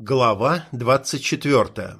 Глава 24.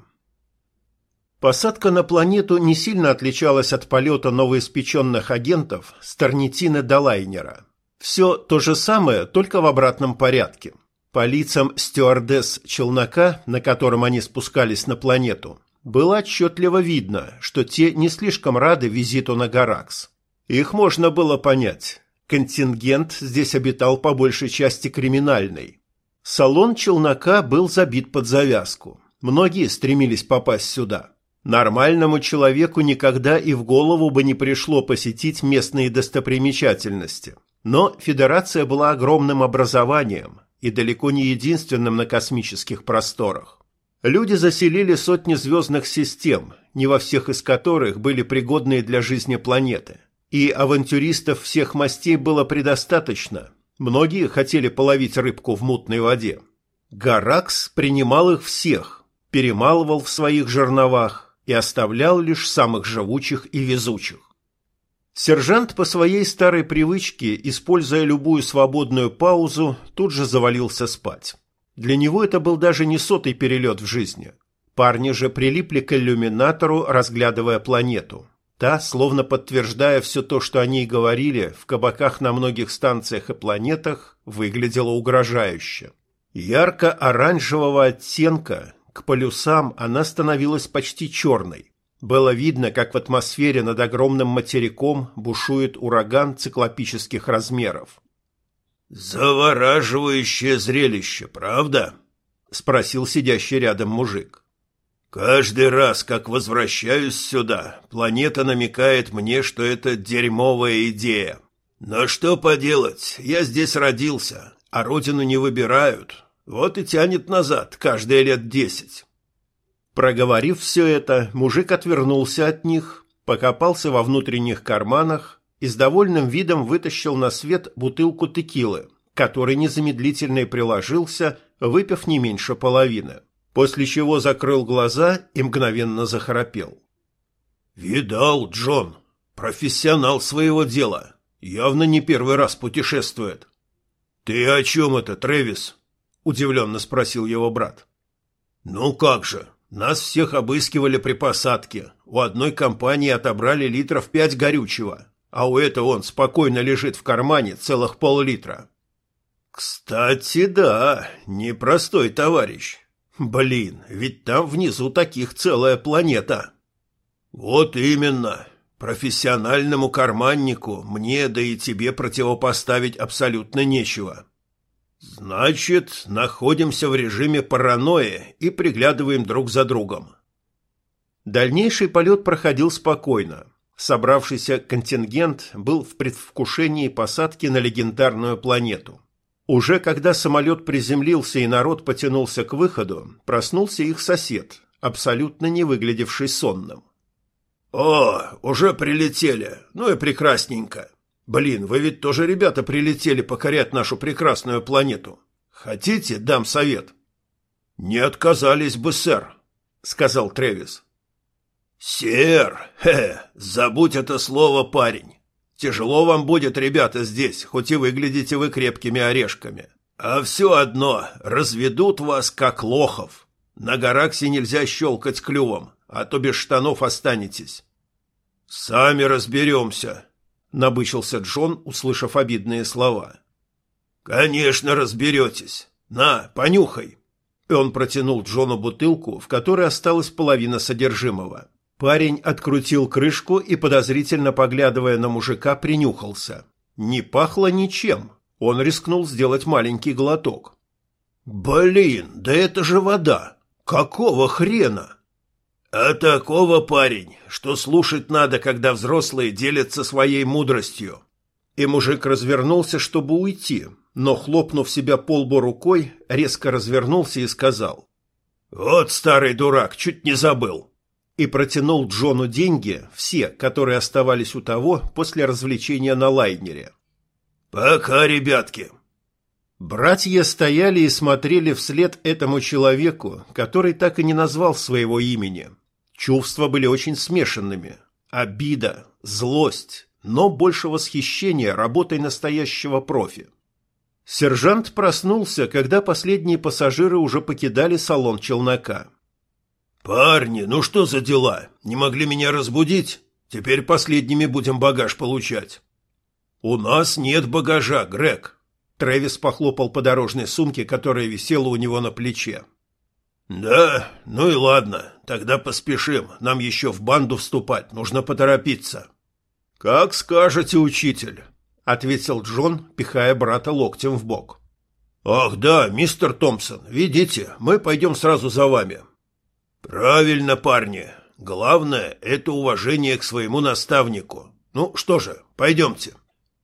Посадка на планету не сильно отличалась от полета новоиспеченных агентов с Тарнитины до лайнера. Все то же самое, только в обратном порядке. По лицам стюардесс челнока, на котором они спускались на планету, было отчетливо видно, что те не слишком рады визиту на Гаракс. Их можно было понять. Контингент здесь обитал по большей части криминальный. Салон челнока был забит под завязку. Многие стремились попасть сюда. Нормальному человеку никогда и в голову бы не пришло посетить местные достопримечательности. Но Федерация была огромным образованием и далеко не единственным на космических просторах. Люди заселили сотни звездных систем, не во всех из которых были пригодные для жизни планеты. И авантюристов всех мастей было предостаточно. Многие хотели половить рыбку в мутной воде. Гаракс принимал их всех, перемалывал в своих жерновах и оставлял лишь самых живучих и везучих. Сержант по своей старой привычке, используя любую свободную паузу, тут же завалился спать. Для него это был даже не сотый перелет в жизни. Парни же прилипли к иллюминатору, разглядывая планету. Та, словно подтверждая все то, что они и говорили, в кабаках на многих станциях и планетах, выглядела угрожающе. Ярко-оранжевого оттенка, к полюсам она становилась почти черной. Было видно, как в атмосфере над огромным материком бушует ураган циклопических размеров. «Завораживающее зрелище, правда?» – спросил сидящий рядом мужик. «Каждый раз, как возвращаюсь сюда, планета намекает мне, что это дерьмовая идея. Но что поделать, я здесь родился, а родину не выбирают. Вот и тянет назад каждые лет 10». Проговорив все это, мужик отвернулся от них, покопался во внутренних карманах и с довольным видом вытащил на свет бутылку текилы, который незамедлительно и приложился, выпив не меньше половины. После чего закрыл глаза и мгновенно захрапел. «Видал, Джон, профессионал своего дела. Явно не первый раз путешествует». «Ты о чем это, Трэвис?» – удивленно спросил его брат. «Ну как же, нас всех обыскивали при посадке. У одной компании отобрали литров 5 горючего, а у этого он спокойно лежит в кармане целых пол-литра». «Кстати, да, непростой товарищ. Блин, ведь там внизу таких целая планета». «Вот именно. Профессиональному карманнику мне, да и тебе противопоставить абсолютно нечего. Значит, находимся в режиме паранойи и приглядываем друг за другом». Дальнейший полет проходил спокойно. Собравшийся контингент был в предвкушении посадки на легендарную планету. Уже когда самолет приземлился и народ потянулся к выходу, проснулся их сосед, абсолютно не выглядевший сонным. «О, уже прилетели. Ну и прекрасненько. Блин, вы ведь тоже, ребята, прилетели покорять нашу прекрасную планету. Хотите, дам совет?» «Не отказались бы, сэр», — сказал Трэвис. «Сэр, забудь это слово, парень. Тяжело вам будет, ребята, здесь, хоть и выглядите вы крепкими орешками. А все одно, разведут вас как лохов. На Гараксе нельзя щелкать клювом, а то без штанов останетесь». «Сами разберемся», — набычился Джон, услышав обидные слова. «Конечно разберетесь. На, понюхай». И он протянул Джону бутылку, в которой осталась половина содержимого. Парень открутил крышку и, подозрительно поглядывая на мужика, принюхался. Не пахло ничем. Он рискнул сделать маленький глоток. «Блин, да это же вода! Какого хрена?» «А такого, парень, что слушать надо, когда взрослые делятся своей мудростью». И мужик развернулся, чтобы уйти, но, хлопнув себя по лбу рукой, резко развернулся и сказал: «Вот старый дурак, чуть не забыл». И протянул Джону деньги, все, которые оставались у того после развлечения на лайнере. «Пока, ребятки». Братья стояли и смотрели вслед этому человеку, который так и не назвал своего имени. Чувства были очень смешанными. Обида, злость, но больше восхищения работой настоящего профи. Сержант проснулся, когда последние пассажиры уже покидали салон челнока. «Парни, ну что за дела? Не могли меня разбудить? Теперь последними будем багаж получать». «У нас нет багажа, Грег». Трэвис похлопал по дорожной сумке, которая висела у него на плече. «Да, ну и ладно, тогда поспешим, нам еще в банду вступать, нужно поторопиться». «Как скажете, учитель», — ответил Джон, пихая брата локтем в бок. «Ах да, мистер Томпсон, видите, мы пойдем сразу за вами». «Правильно, парни, главное — это уважение к своему наставнику. Ну что же, пойдемте».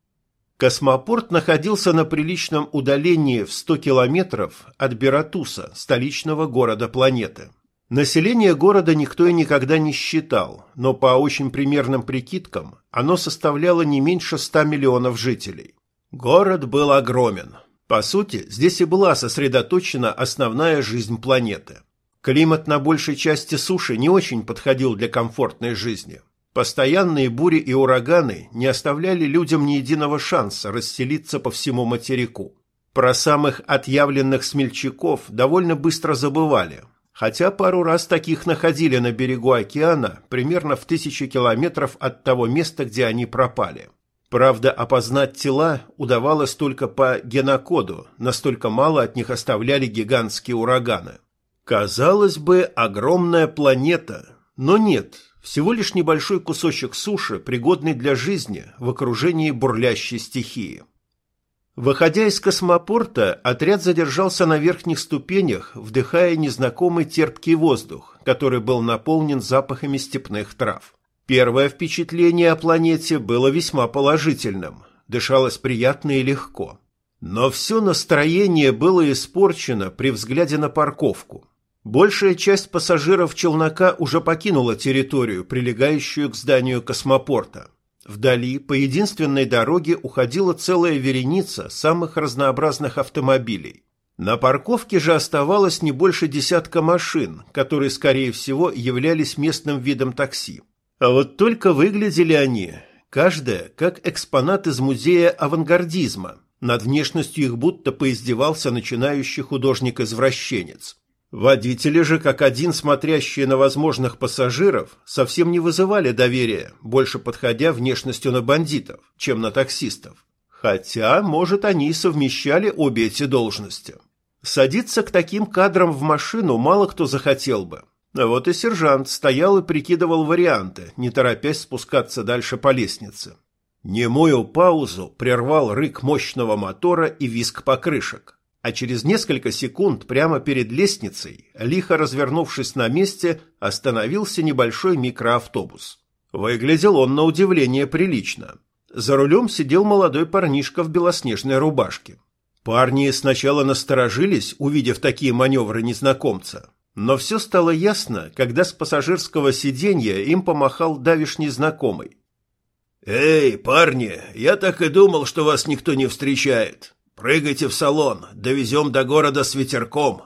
Космопорт находился на приличном удалении в 100 километров от Бератуса, столичного города планеты. Население города никто и никогда не считал, но по очень примерным прикидкам оно составляло не меньше 100 миллионов жителей. Город был огромен. По сути, здесь и была сосредоточена основная жизнь планеты. Климат на большей части суши не очень подходил для комфортной жизни. Постоянные бури и ураганы не оставляли людям ни единого шанса расселиться по всему материку. Про самых отъявленных смельчаков довольно быстро забывали, хотя пару раз таких находили на берегу океана примерно в 1000 километров от того места, где они пропали. Правда, опознать тела удавалось только по генокоду, настолько мало от них оставляли гигантские ураганы. Казалось бы, огромная планета, но нет – всего лишь небольшой кусочек суши, пригодный для жизни в окружении бурлящей стихии. Выходя из космопорта, отряд задержался на верхних ступенях, вдыхая незнакомый терпкий воздух, который был наполнен запахами степных трав. Первое впечатление о планете было весьма положительным, дышалось приятно и легко. Но все настроение было испорчено при взгляде на парковку. Большая часть пассажиров челнока уже покинула территорию, прилегающую к зданию космопорта. Вдали по единственной дороге уходила целая вереница самых разнообразных автомобилей. На парковке же оставалось не больше десятка машин, которые, скорее всего, являлись местным видом такси. А вот только выглядели они, каждая, как экспонат из музея авангардизма. Над внешностью их будто поиздевался начинающий художник-извращенец. Водители же, как один смотрящие на возможных пассажиров, совсем не вызывали доверия, больше подходя внешностью на бандитов, чем на таксистов. Хотя, может, они и совмещали обе эти должности. Садиться к таким кадрам в машину мало кто захотел бы. А вот и сержант стоял и прикидывал варианты, не торопясь спускаться дальше по лестнице. Немую паузу прервал рык мощного мотора и визг покрышек. А через несколько секунд прямо перед лестницей, лихо развернувшись на месте, остановился небольшой микроавтобус. Выглядел он на удивление прилично. За рулем сидел молодой парнишка в белоснежной рубашке. Парни сначала насторожились, увидев такие маневры незнакомца. Но все стало ясно, когда с пассажирского сиденья им помахал давишний знакомый. «Эй, парни, я так и думал, что вас никто не встречает. Прыгайте в салон, довезем до города с ветерком».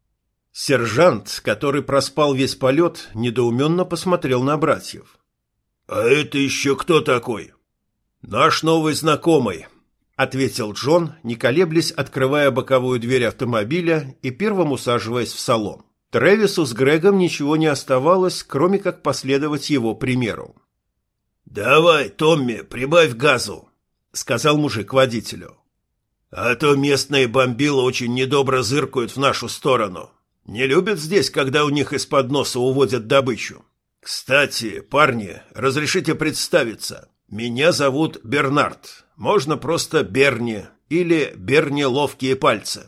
Сержант, который проспал весь полет, недоуменно посмотрел на братьев. «А это еще кто такой?» «Наш новый знакомый», — ответил Джон, не колеблясь, открывая боковую дверь автомобиля и первым усаживаясь в салон. Трэвису с Грегом ничего не оставалось, кроме как последовать его примеру. «Давай, Томми, прибавь газу», — сказал мужик водителю. «А то местные бомбилы очень недобро зыркают в нашу сторону. Не любят здесь, когда у них из-под носа уводят добычу. Кстати, парни, разрешите представиться. Меня зовут Бернард. Можно просто Берни или Берни Ловкие Пальцы».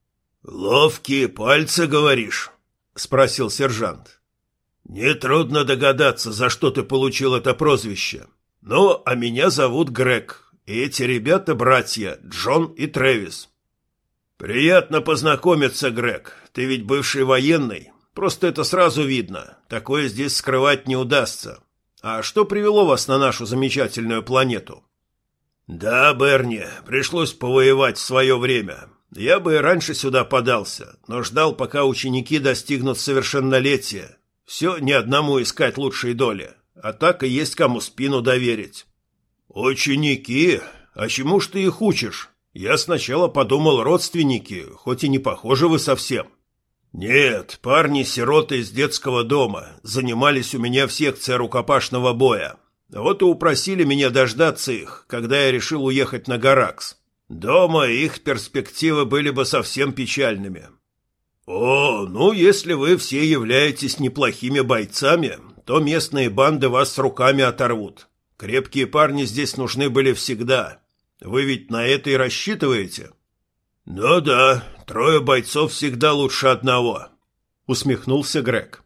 «Ловкие пальцы, говоришь?» — спросил сержант. «Нетрудно догадаться, за что ты получил это прозвище. Ну, а меня зовут Грег. И эти ребята братья, Джон и Трэвис». «Приятно познакомиться, Грег. Ты ведь бывший военный. Просто это сразу видно. Такое здесь скрывать не удастся. А что привело вас на нашу замечательную планету?» «Да, Берни, пришлось повоевать в свое время. Я бы и раньше сюда подался, но ждал, пока ученики достигнут совершеннолетия. Все не одному искать лучшей доли, а так и есть кому спину доверить». «Ученики? А чему ж ты их учишь? Я сначала подумал, родственники, хоть и не похожи вы совсем. Нет, парни-сироты из детского дома занимались у меня в секции рукопашного боя. Вот и упросили меня дождаться их, когда я решил уехать на Гаракс. Дома их перспективы были бы совсем печальными. О, ну если вы все являетесь неплохими бойцами, то местные банды вас с руками оторвут. Крепкие парни здесь нужны были всегда. Вы ведь на это и рассчитываете? Ну да, 3 бойцов всегда лучше одного, усмехнулся Грег.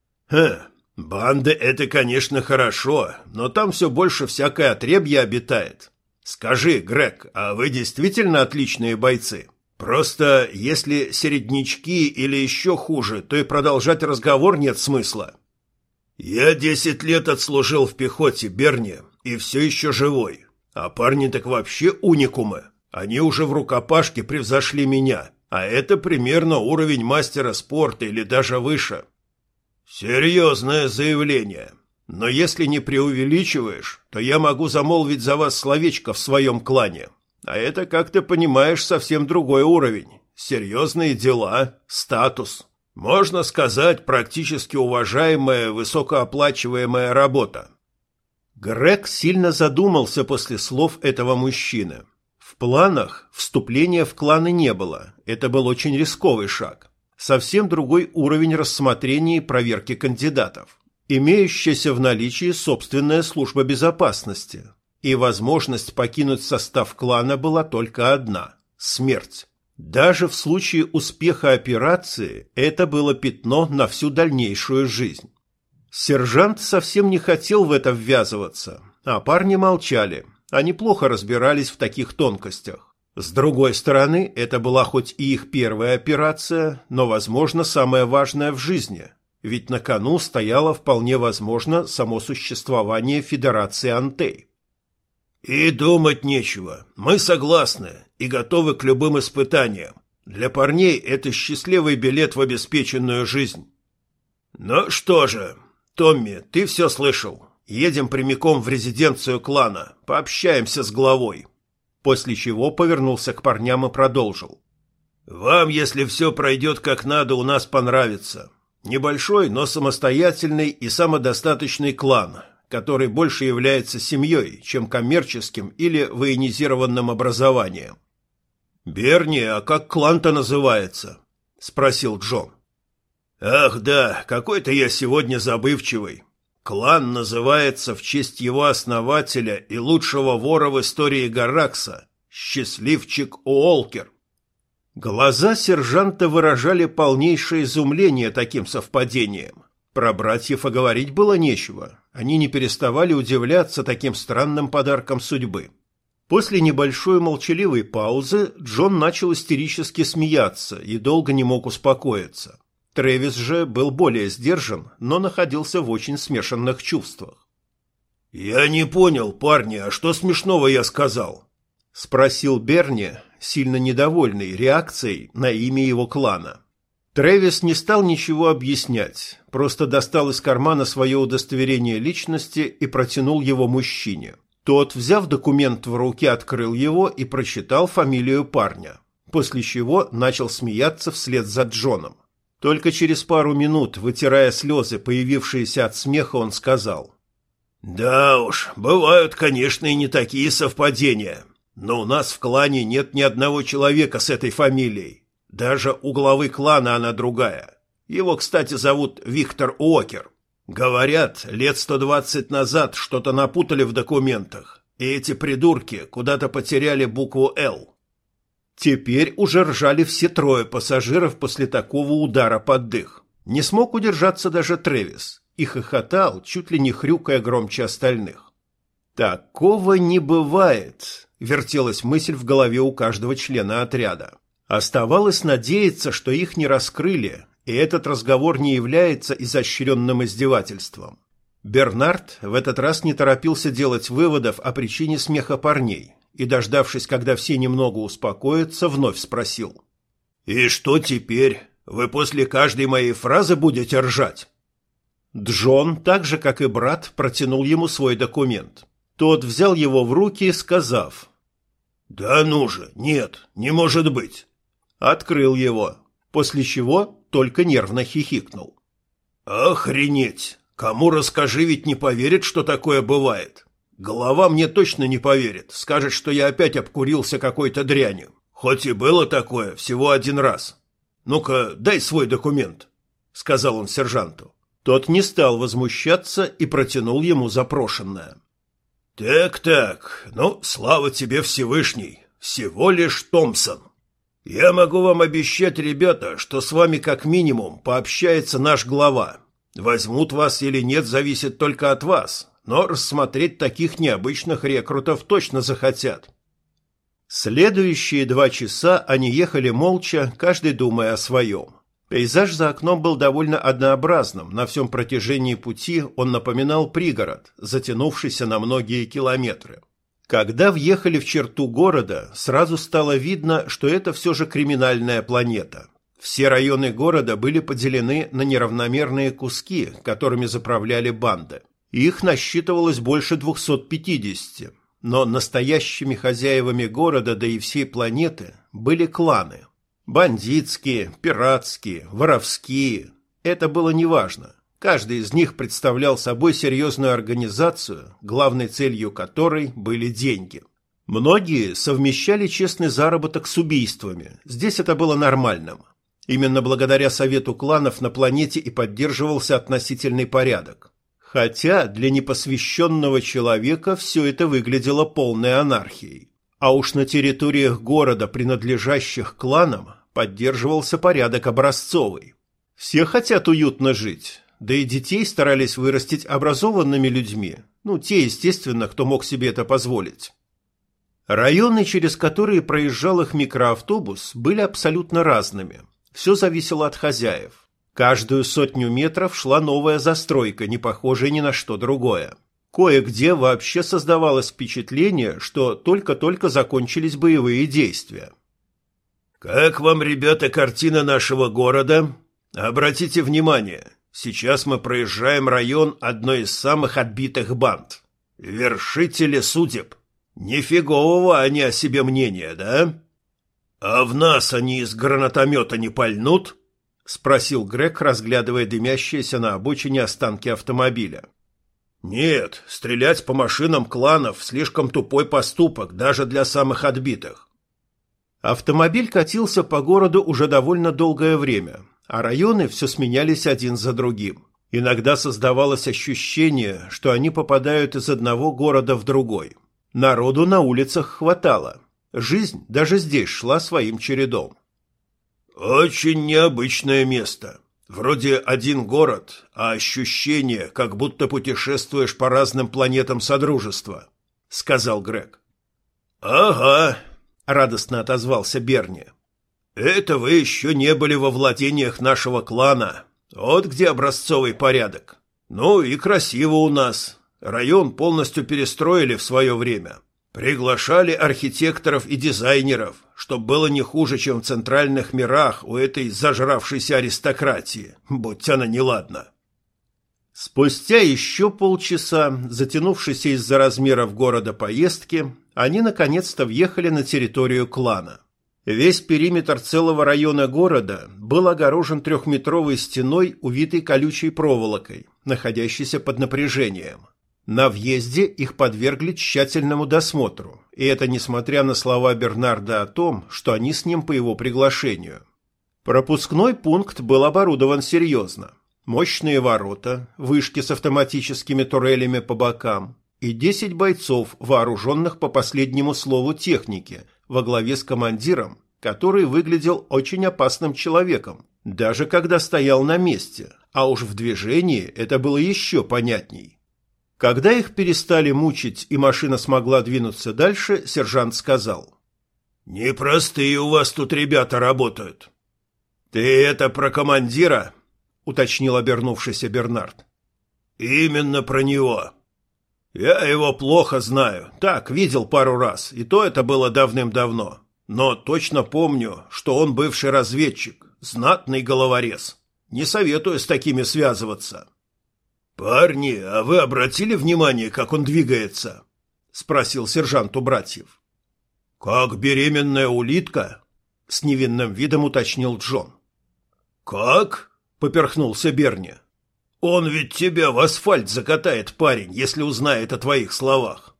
Банды это, конечно, хорошо, но там все больше всякое отребье обитает. Скажи, Грег, а вы действительно отличные бойцы? Просто если середнячки или еще хуже, то и продолжать разговор нет смысла. Я 10 лет отслужил в пехоте, Берни, и все еще живой. А парни так вообще уникумы. Они уже в рукопашке превзошли меня, а это примерно уровень мастера спорта или даже выше. Серьезное заявление. Но если не преувеличиваешь, то я могу замолвить за вас словечко в своем клане. А это, как ты понимаешь, совсем другой уровень. Серьезные дела, статус. Можно сказать, практически уважаемая, высокооплачиваемая работа. Грег сильно задумался после слов этого мужчины. В планах вступления в кланы не было. Это был очень рисковый шаг. Совсем другой уровень рассмотрения и проверки кандидатов. Имеющаяся в наличии собственная служба безопасности. И возможность покинуть состав клана была только одна – смерть. Даже в случае успеха операции это было пятно на всю дальнейшую жизнь. Сержант совсем не хотел в это ввязываться, а парни молчали. Они плохо разбирались в таких тонкостях. С другой стороны, это была хоть и их первая операция, но, возможно, самая важная в жизни. Ведь на кону стояло вполне возможно само существование Федерации Антей. И думать нечего. Мы согласны и готовы к любым испытаниям. Для парней это счастливый билет в обеспеченную жизнь. Ну что же, Томми, ты все слышал. Едем прямиком в резиденцию клана, пообщаемся с главой. После чего повернулся к парням и продолжил. Вам, если все пройдет как надо, у нас понравится. Небольшой, но самостоятельный и самодостаточный клан, который больше является семьей, чем коммерческим или военизированным образованием. «Берни, а как клан-то называется?» – спросил Джон. «Ах да, какой-то я сегодня забывчивый. Клан называется в честь его основателя и лучшего вора в истории Гаракса, счастливчик Уолкер». Глаза сержанта выражали полнейшее изумление таким совпадением. Про братьев и говорить было нечего. Они не переставали удивляться таким странным подаркам судьбы. После небольшой молчаливой паузы Джон начал истерически смеяться и долго не мог успокоиться. Трэвис же был более сдержан, но находился в очень смешанных чувствах. «Я не понял, парни, а что смешного я сказал?» – спросил Берни, сильно недовольный реакцией на имя его клана. Трэвис не стал ничего объяснять, просто достал из кармана свое удостоверение личности и протянул его мужчине. Тот, взяв документ в руки, открыл его и прочитал фамилию парня, после чего начал смеяться вслед за Джоном. Только через пару минут, вытирая слезы, появившиеся от смеха, он сказал: «Да уж, бывают, конечно, и не такие совпадения, но у нас в клане нет ни одного человека с этой фамилией. Даже у главы клана она другая. Его, кстати, зовут Виктор Уокер. Говорят, лет 120 назад что-то напутали в документах, и эти придурки куда-то потеряли букву «Л». Теперь уже ржали все 3 пассажиров после такого удара под дых. Не смог удержаться даже Трэвис и хохотал, чуть ли не хрюкая громче остальных. «Такого не бывает», — вертелась мысль в голове у каждого члена отряда. Оставалось надеяться, что их не раскрыли, и этот разговор не является изощренным издевательством. Бернард в этот раз не торопился делать выводов о причине смеха парней и, дождавшись, когда все немного успокоятся, вновь спросил: «И что теперь? Вы после каждой моей фразы будете ржать?» Джон, так же как и брат, протянул ему свой документ. Тот взял его в руки, сказав: «Да ну же, нет, не может быть!» Открыл его, после чего только нервно хихикнул. «Охренеть! Кому расскажи, ведь не поверит, что такое бывает. Голова мне точно не поверит, скажет, что я опять обкурился какой-то дрянью. Хоть и было такое всего один раз. Ну-ка, дай свой документ», — сказал он сержанту. Тот не стал возмущаться и протянул ему запрошенное. «Так, ну, слава тебе, Всевышний, всего лишь Томпсон. Я могу вам обещать, ребята, что с вами как минимум пообщается наш глава. Возьмут вас или нет, зависит только от вас, но рассмотреть таких необычных рекрутов точно захотят». Следующие 2 часа они ехали молча, каждый думая о своем. Пейзаж за окном был довольно однообразным, на всем протяжении пути он напоминал пригород, затянувшийся на многие километры. Когда въехали в черту города, сразу стало видно, что это все же криминальная планета. Все районы города были поделены на неравномерные куски, которыми заправляли банды. Их насчитывалось больше 250, но настоящими хозяевами города, да и всей планеты, были кланы. Бандитские, пиратские, воровские. Это было неважно. Каждый из них представлял собой серьезную организацию, главной целью которой были деньги. Многие совмещали честный заработок с убийствами. Здесь это было нормальным. Именно благодаря совету кланов на планете и поддерживался относительный порядок. Хотя для непосвященного человека все это выглядело полной анархией. А уж на территориях города, принадлежащих кланам, поддерживался порядок образцовый. Все хотят уютно жить, да и детей старались вырастить образованными людьми, те, естественно, кто мог себе это позволить. Районы, через которые проезжал их микроавтобус, были абсолютно разными. Все зависело от хозяев. Каждую 100 метров шла новая застройка, не похожая ни на что другое. Кое-где вообще создавалось впечатление, что только-только закончились боевые действия. «Как вам, ребята, картина нашего города? Обратите внимание, сейчас мы проезжаем район одной из самых отбитых банд. Вершители судеб. Нифигового они о себе мнения, да? А в нас они из гранатомета не пальнут?» — спросил Грег, разглядывая дымящиеся на обочине останки автомобиля. «Нет, стрелять по машинам кланов – слишком тупой поступок, даже для самых отбитых». Автомобиль катился по городу уже довольно долгое время, а районы все сменялись один за другим. Иногда создавалось ощущение, что они попадают из одного города в другой. Народу на улицах хватало. Жизнь даже здесь шла своим чередом. «Очень необычное место. Вроде один город, а ощущение, как будто путешествуешь по разным планетам Содружества», — сказал Грег. «Ага», — радостно отозвался Берни. «Это вы еще не были во владениях нашего клана. Вот где образцовый порядок. Ну и красиво у нас. Район полностью перестроили в свое время. Приглашали архитекторов и дизайнеров, чтобы было не хуже, чем в центральных мирах у этой зажравшейся аристократии, будь она неладна». Спустя еще полчаса, затянувшейся из-за размеров города поездки, они наконец-то въехали на территорию клана. Весь периметр целого района города был огорожен 3-метровой стеной, увитой колючей проволокой, находящейся под напряжением. На въезде их подвергли тщательному досмотру, и это несмотря на слова Бернарда о том, что они с ним по его приглашению. Пропускной пункт был оборудован серьезно. Мощные ворота, вышки с автоматическими турелями по бокам и 10 бойцов, вооруженных по последнему слову техники, во главе с командиром, который выглядел очень опасным человеком, даже когда стоял на месте, а уж в движении это было еще понятней. Когда их перестали мучить и машина смогла двинуться дальше, сержант сказал: «Непростые у вас тут ребята работают». «Ты это про командира?» — уточнил обернувшийся Бернард. «Именно про него. Я его плохо знаю, так, видел пару раз, и то это было давным-давно. Но точно помню, что он бывший разведчик, знатный головорез. Не советую с такими связываться». «Парни, а вы обратили внимание, как он двигается?» — спросил сержант у братьев. «Как беременная улитка?» — с невинным видом уточнил Джон. «Как?» — поперхнулся Берни. «Он ведь тебя в асфальт закатает, парень, если узнает о твоих словах».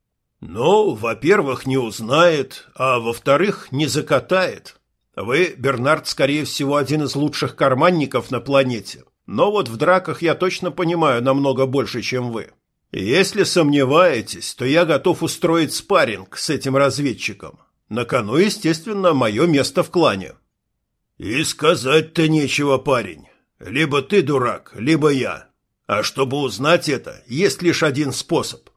«Ну, во-первых, не узнает, а во-вторых, не закатает. Вы, Бернард, скорее всего, один из лучших карманников на планете, но вот в драках я точно понимаю намного больше, чем вы. Если сомневаетесь, то я готов устроить спарринг с этим разведчиком. На кону, естественно, мое место в клане». «И сказать-то нечего, парень. Либо ты дурак, либо я. А чтобы узнать это, есть лишь один способ».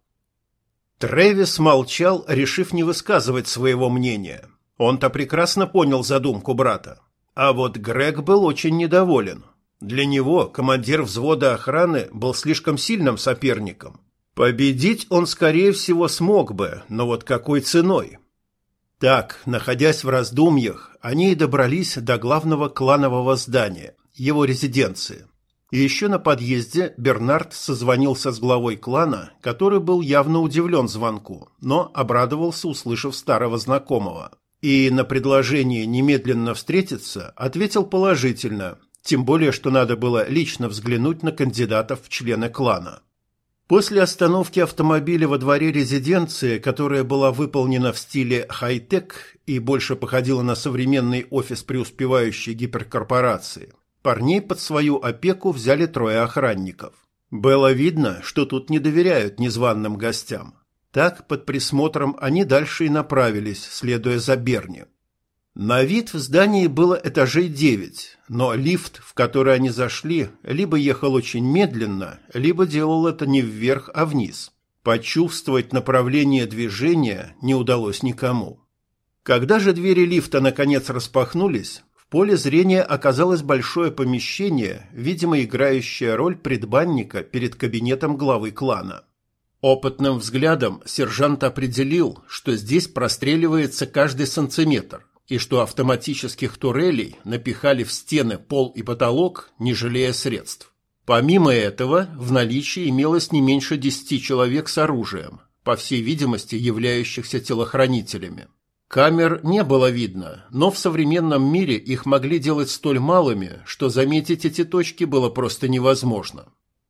Трэвис молчал, решив не высказывать своего мнения. Он-то прекрасно понял задумку брата. А вот Грег был очень недоволен. Для него командир взвода охраны был слишком сильным соперником. Победить он, скорее всего, смог бы, но вот какой ценой? Так, находясь в раздумьях, они и добрались до главного кланового здания, его резиденции. И еще на подъезде Бернард созвонился с главой клана, который был явно удивлен звонку, но обрадовался, услышав старого знакомого. И на предложение немедленно встретиться ответил положительно, тем более, что надо было лично взглянуть на кандидатов в члены клана. После остановки автомобиля во дворе резиденции, которая была выполнена в стиле хай-тек и больше походила на современный офис преуспевающей гиперкорпорации, парней под свою опеку взяли 3 охранников. Было видно, что тут не доверяют незваным гостям. Так, под присмотром они дальше и направились, следуя за Берни. На вид в здании было этажей 9, но лифт, в который они зашли, либо ехал очень медленно, либо делал это не вверх, а вниз. Почувствовать направление движения не удалось никому. Когда же двери лифта наконец распахнулись, в поле зрения оказалось большое помещение, видимо, играющее роль предбанника перед кабинетом главы клана. Опытным взглядом сержант определил, что здесь простреливается каждый сантиметр, и что автоматических турелей напихали в стены, пол и потолок, не жалея средств. Помимо этого, в наличии имелось не меньше 10 человек с оружием, по всей видимости, являющихся телохранителями. Камер не было видно, но в современном мире их могли делать столь малыми, что заметить эти точки было просто невозможно.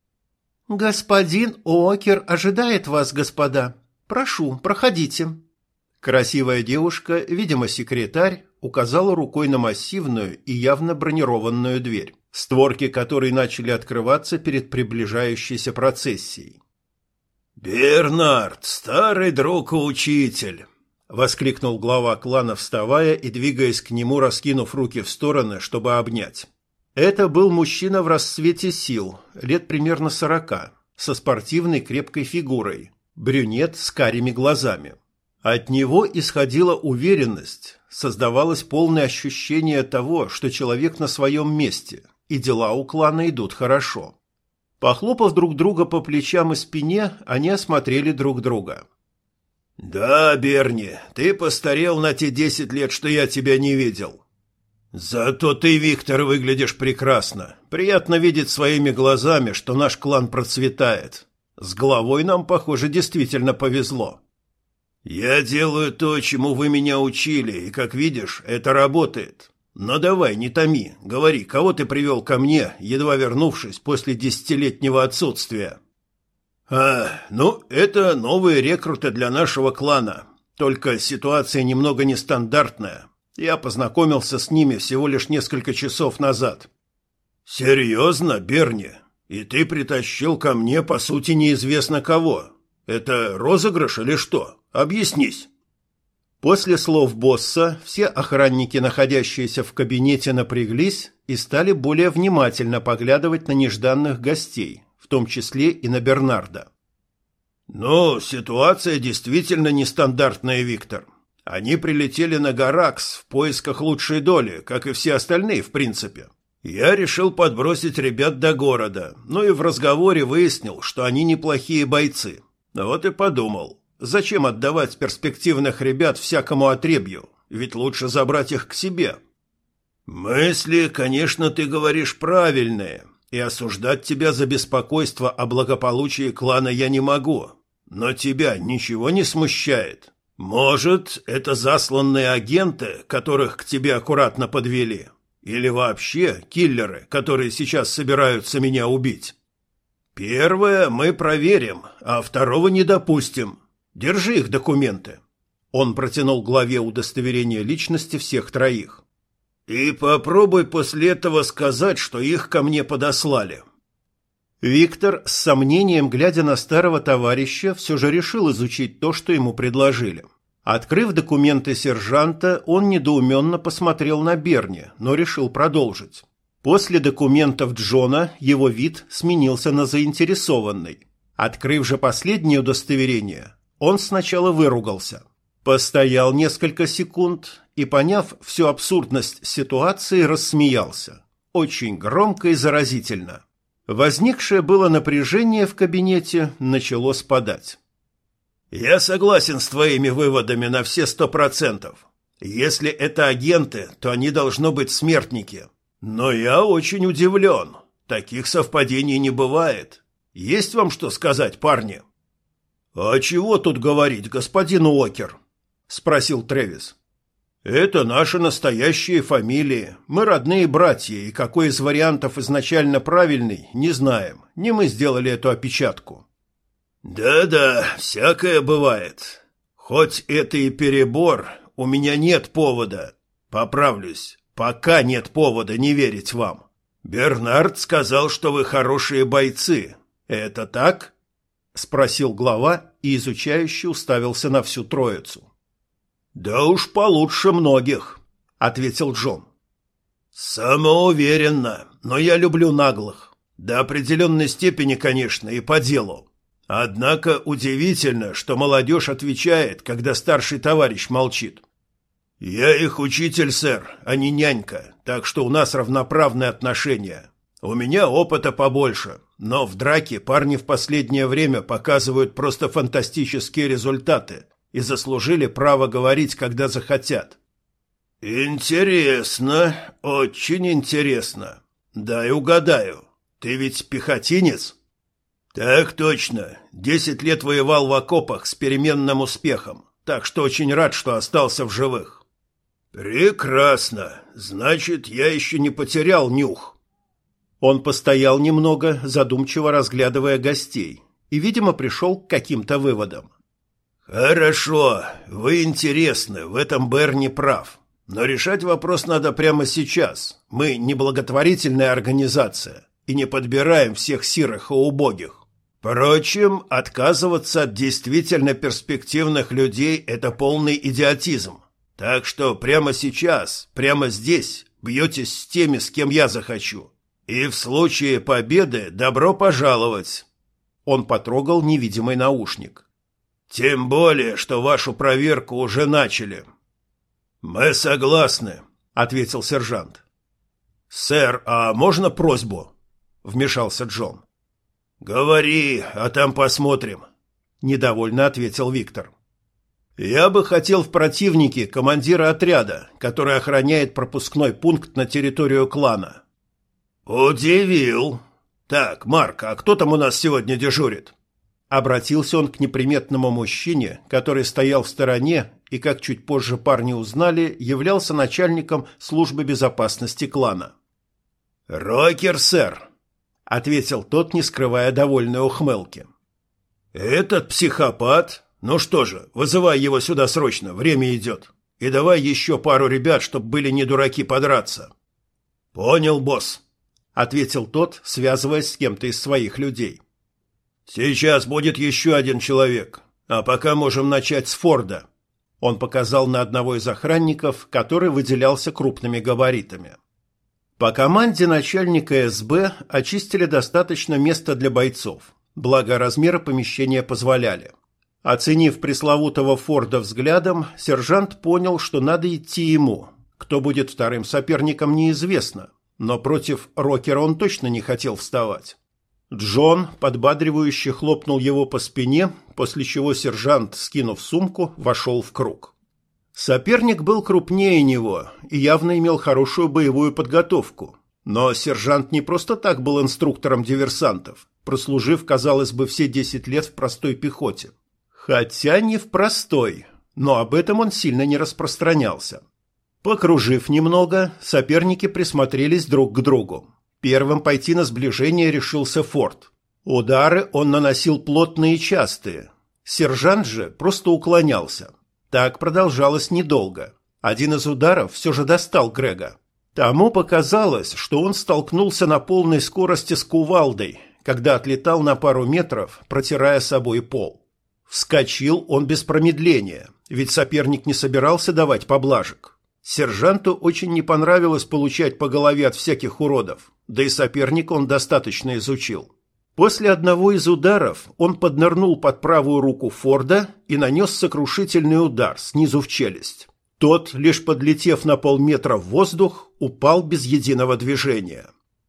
«Господин Уокер ожидает вас, господа. Прошу, проходите». Красивая девушка, видимо, секретарь, указала рукой на массивную и явно бронированную дверь, створки которой начали открываться перед приближающейся процессией. «Бернард, старый друг и учитель!» — воскликнул глава клана, вставая и двигаясь к нему, раскинув руки в стороны, чтобы обнять. Это был мужчина в расцвете сил, лет примерно 40, со спортивной крепкой фигурой, брюнет с карими глазами. От него исходила уверенность, создавалось полное ощущение того, что человек на своем месте, и дела у клана идут хорошо. Похлопав друг друга по плечам и спине, они осмотрели друг друга. «Да, Берни, ты постарел на те 10 лет, что я тебя не видел. Зато ты, Виктор, выглядишь прекрасно. Приятно видеть своими глазами, что наш клан процветает. С головой нам, похоже, действительно повезло». «Я делаю то, чему вы меня учили, и, как видишь, это работает. Но давай, не томи, говори, кого ты привел ко мне, едва вернувшись после 10-летнего отсутствия?» Это новые рекруты для нашего клана. Только ситуация немного нестандартная. Я познакомился с ними всего лишь несколько часов назад». «Серьезно, Берни? И ты притащил ко мне, по сути, неизвестно кого? Это розыгрыш или что? Объяснись». После слов босса все охранники, находящиеся в кабинете, напряглись и стали более внимательно поглядывать на нежданных гостей, в том числе и на Бернарда. Ситуация действительно нестандартная, Виктор. Они прилетели на Гаракс в поисках лучшей доли, как и все остальные, в принципе. Я решил подбросить ребят до города, и в разговоре выяснил, что они неплохие бойцы. Вот и подумал, зачем отдавать перспективных ребят всякому отребью, ведь лучше забрать их к себе. «Мысли, конечно, ты говоришь правильные, и осуждать тебя за беспокойство о благополучии клана я не могу. Но тебя ничего не смущает? Может, это засланные агенты, которых к тебе аккуратно подвели? Или вообще киллеры, которые сейчас собираются меня убить? Первое мы проверим, а второго не допустим. Держи их документы. Он протянул главе удостоверение личности всех троих. И попробуй после этого сказать, что их ко мне подослали. Виктор, с сомнением глядя на старого товарища, все же решил изучить то, что ему предложили. Открыв документы сержанта, он недоуменно посмотрел на Берни, но решил продолжить. После документов Джона его вид сменился на заинтересованный. Открыв же последнее удостоверение, он сначала выругался. Постоял несколько секунд и, поняв всю абсурдность ситуации, рассмеялся. Очень громко и заразительно. Возникшее было напряжение в кабинете начало спадать. «Я согласен с твоими выводами на все 100%. Если это агенты, то они должно быть смертники. Но я очень удивлен. Таких совпадений не бывает. Есть вам что сказать, парни?» «А чего тут говорить, господин Уокер?» — спросил Трэвис. «Это наши настоящие фамилии. Мы родные братья, и какой из вариантов изначально правильный, не знаем. Не мы сделали эту опечатку». «Да-да, всякое бывает. Хоть это и перебор, у меня нет повода. Поправлюсь, пока нет повода не верить вам. Бернард сказал, что вы хорошие бойцы. Это так?» — спросил глава и изучающе уставился на всю троицу. «Да уж получше многих», — ответил Джон. «Самоуверенно, но я люблю наглых. До определенной степени, конечно, и по делу. Однако удивительно, что молодежь отвечает, когда старший товарищ молчит. Я их учитель, сэр, а не нянька, так что у нас равноправные отношения. У меня опыта побольше, но в драке парни в последнее время показывают просто фантастические результаты и заслужили право говорить, когда захотят». «Интересно, очень интересно. Дай угадаю, ты ведь пехотинец?» «Так точно. 10 лет воевал в окопах с переменным успехом, так что очень рад, что остался в живых». «Прекрасно. Значит, я еще не потерял нюх». Он постоял немного, задумчиво разглядывая гостей, и, видимо, пришел к каким-то выводам. «Хорошо. Вы интересны, в этом Берни прав. Но решать вопрос надо прямо сейчас. Мы не благотворительная организация и не подбираем всех сирых и убогих. Впрочем, отказываться от действительно перспективных людей – это полный идиотизм. Так что прямо сейчас, прямо здесь бьетесь с теми, с кем я захочу. И в случае победы добро пожаловать». Он потрогал невидимый наушник. «Тем более, что вашу проверку уже начали». «Мы согласны», — ответил сержант. «Сэр, а можно просьбу?» — вмешался Джон. «Говори, а там посмотрим», — недовольно ответил Виктор. «Я бы хотел в противнике командира отряда, который охраняет пропускной пункт на территорию клана». «Удивил. Так, Марк, а кто там у нас сегодня дежурит?» Обратился он к неприметному мужчине, который стоял в стороне и, как чуть позже парни узнали, являлся начальником службы безопасности клана. «Рокер, сэр», — ответил тот, не скрывая довольной ухмылки. «Этот психопат? Ну что же, вызывай его сюда срочно, время идет. И давай еще пару ребят, чтоб были не дураки подраться». «Понял, босс», — ответил тот, связываясь с кем-то из своих людей. «Сейчас будет еще один человек, а пока можем начать с Форда». Он показал на одного из охранников, который выделялся крупными габаритами. По команде начальника СБ очистили достаточно места для бойцов, благо размеры помещения позволяли. Оценив пресловутого Форда взглядом, сержант понял, что надо идти ему. Кто будет вторым соперником, неизвестно, но против Рокера он точно не хотел вставать. Джон подбадривающе хлопнул его по спине, после чего сержант, скинув сумку, вошел в круг. Соперник был крупнее него и явно имел хорошую боевую подготовку. Но сержант не просто так был инструктором диверсантов, прослужив, казалось бы, все 10 лет в простой пехоте. Хотя не в простой. но об этом он сильно не распространялся. Покружив немного, соперники присмотрелись друг к другу. Первым пойти на сближение решился Форд. Удары он наносил плотные и частые. Сержант же просто уклонялся. Так продолжалось недолго. Один из ударов все же достал Грега. Тому показалось, что он столкнулся на полной скорости с кувалдой, когда отлетал на пару метров, протирая собой пол. Вскочил он без промедления, ведь соперник не собирался давать поблажек. Сержанту очень не понравилось получать по голове от всяких уродов, да и соперника он достаточно изучил. После одного из ударов он поднырнул под правую руку Форда и нанес сокрушительный удар снизу в челюсть. Тот, лишь подлетев на полметра в воздух, упал без единого движения.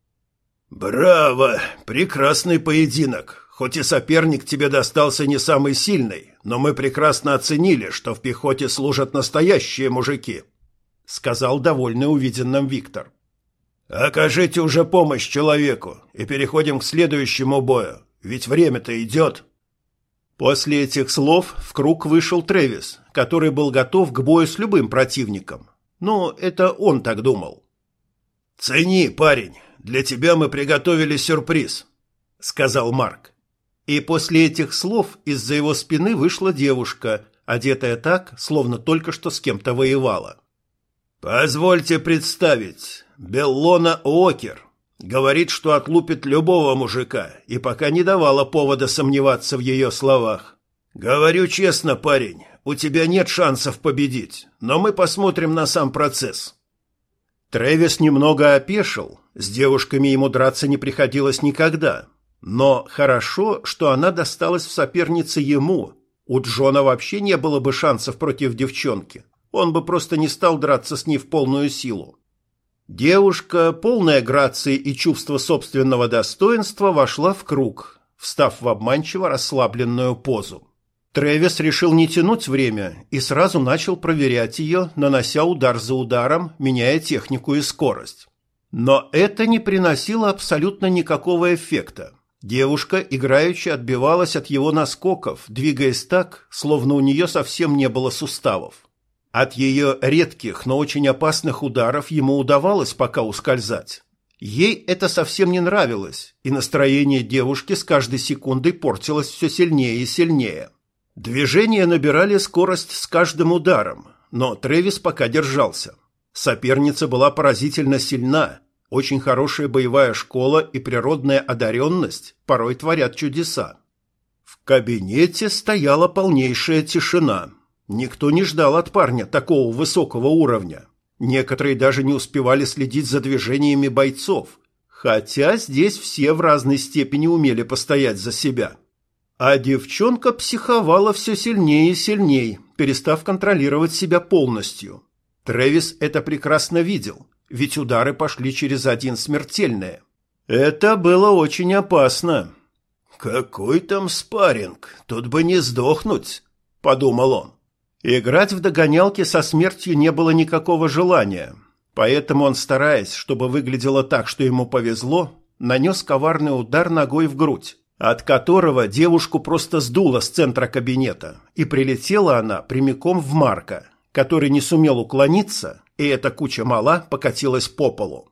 «Браво! Прекрасный поединок! Хоть и соперник тебе достался не самый сильный, но мы прекрасно оценили, что в пехоте служат настоящие мужики», — сказал довольный увиденным Виктор. «Окажите уже помощь человеку и переходим к следующему бою, ведь время-то идет». После этих слов в круг вышел Трэвис, который был готов к бою с любым противником. Но это он так думал. «Цени, парень, для тебя мы приготовили сюрприз», — сказал Марк. И после этих слов из-за его спины вышла девушка, одетая так, словно только что с кем-то воевала. «Позвольте представить, Беллона Уокер. Говорит, что отлупит любого мужика, и пока не давала повода сомневаться в ее словах. Говорю честно, парень, у тебя нет шансов победить, но мы посмотрим на сам процесс». Трэвис немного опешил, с девушками ему драться не приходилось никогда. Но хорошо, что она досталась в сопернице ему. У Джона вообще не было бы шансов против девчонки. Он бы просто не стал драться с ней в полную силу. Девушка, полная грации и чувства собственного достоинства, вошла в круг, встав в обманчиво расслабленную позу. Трэвис решил не тянуть время и сразу начал проверять ее, нанося удар за ударом, меняя технику и скорость. Но это не приносило абсолютно никакого эффекта. Девушка играючи отбивалась от его наскоков, двигаясь так, словно у нее совсем не было суставов. От ее редких, но очень опасных ударов ему удавалось пока ускользать. Ей это совсем не нравилось, и настроение девушки с каждой секундой портилось все сильнее и сильнее. Движения набирали скорость с каждым ударом, но Трэвис пока держался. Соперница была поразительно сильна, очень хорошая боевая школа и природная одаренность порой творят чудеса. В кабинете стояла полнейшая тишина. Никто не ждал от парня такого высокого уровня. Некоторые даже не успевали следить за движениями бойцов, хотя здесь все в разной степени умели постоять за себя. А девчонка психовала все сильнее и сильнее, перестав контролировать себя полностью. Трэвис это прекрасно видел, ведь удары пошли через один смертельные. Это было очень опасно. «Какой там спарринг? Тут бы не сдохнуть», — подумал он. Играть в догонялки со смертью не было никакого желания, поэтому он, стараясь, чтобы выглядело так, что ему повезло, нанес коварный удар ногой в грудь, от которого девушку просто сдуло с центра кабинета, и прилетела она прямиком в Марка, который не сумел уклониться, и эта куча мала покатилась по полу.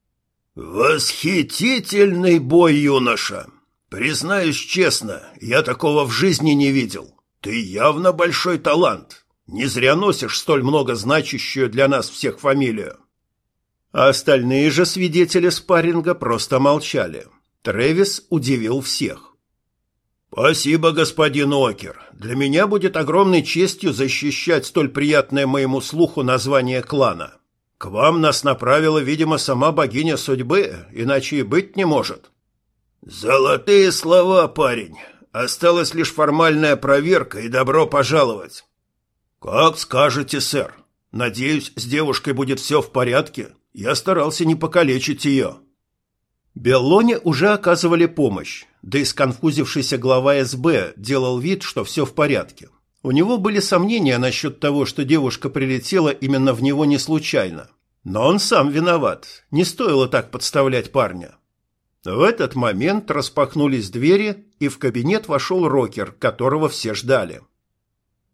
«Восхитительный бой, юноша! Признаюсь честно, я такого в жизни не видел. Ты явно большой талант. Не зря носишь столь много значащую для нас всех фамилию». А остальные же свидетели спарринга просто молчали. Трэвис удивил всех. «Спасибо, господин Уокер. Для меня будет огромной честью защищать столь приятное моему слуху название клана. К вам нас направила, видимо, сама богиня судьбы, иначе и быть не может». «Золотые слова, парень. Осталась лишь формальная проверка и добро пожаловать». «Как скажете, сэр. Надеюсь, с девушкой будет все в порядке. Я старался не покалечить ее». Беллоне уже оказывали помощь, да и сконфузившийся глава СБ делал вид, что все в порядке. У него были сомнения насчет того, что девушка прилетела именно в него не случайно. Но он сам виноват, не стоило так подставлять парня. В этот момент распахнулись двери, и в кабинет вошел Рокер, которого все ждали.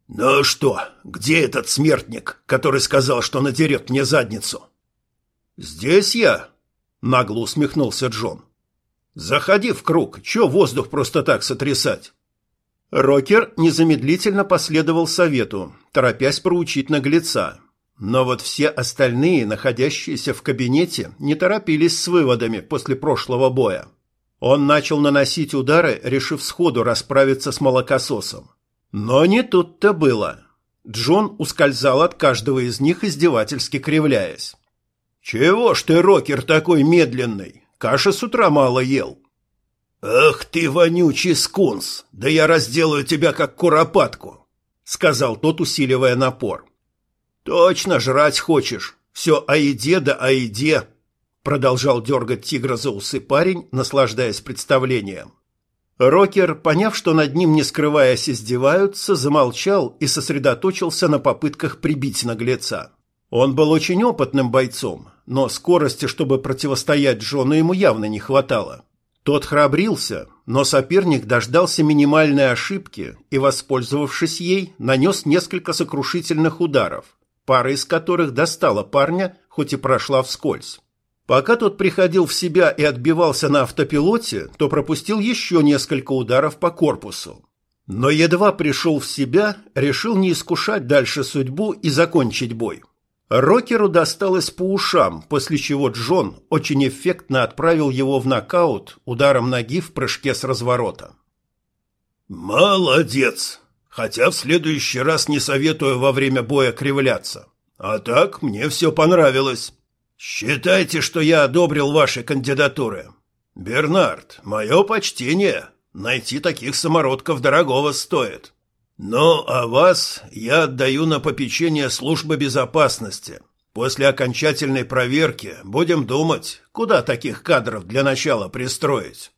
«Ну что, где этот смертник, который сказал, что надерет мне задницу?» «Здесь я», — нагло усмехнулся Джон. «Заходи в круг, чё воздух просто так сотрясать?» Рокер незамедлительно последовал совету, торопясь проучить наглеца. Но вот все остальные, находящиеся в кабинете, не торопились с выводами после прошлого боя. Он начал наносить удары, решив сходу расправиться с молокососом. Но не тут-то было. Джон ускользал от каждого из них, издевательски кривляясь. «Чего ж ты, Рокер, такой медленный? Каши с утра мало ел». «Ах ты, вонючий скунс! Да я разделаю тебя, как куропатку!» — сказал тот, усиливая напор. «Точно жрать хочешь? Все о еде да о еде!» — продолжал дергать тигра за усы парень, наслаждаясь представлением. Рокер, поняв, что над ним, не скрываясь, издеваются, замолчал и сосредоточился на попытках прибить наглеца. Он был очень опытным бойцом, но скорости, чтобы противостоять Джону, ему явно не хватало. Тот храбрился, но соперник дождался минимальной ошибки и, воспользовавшись ей, нанес несколько сокрушительных ударов, пара из которых достала парня, хоть и прошла вскользь. Пока тот приходил в себя и отбивался на автопилоте, то пропустил еще несколько ударов по корпусу. Но едва пришел в себя, решил не искушать дальше судьбу и закончить бой. Рокеру досталось по ушам, после чего Джон очень эффектно отправил его в нокаут ударом ноги в прыжке с разворота. «Молодец! Хотя в следующий раз не советую во время боя кривляться. А так мне все понравилось. Считайте, что я одобрил ваши кандидатуры. Бернард, мое почтение. Найти таких самородков дорогого стоит. Ну, а вас я отдаю на попечение службы безопасности. После окончательной проверки будем думать, куда таких кадров для начала пристроить».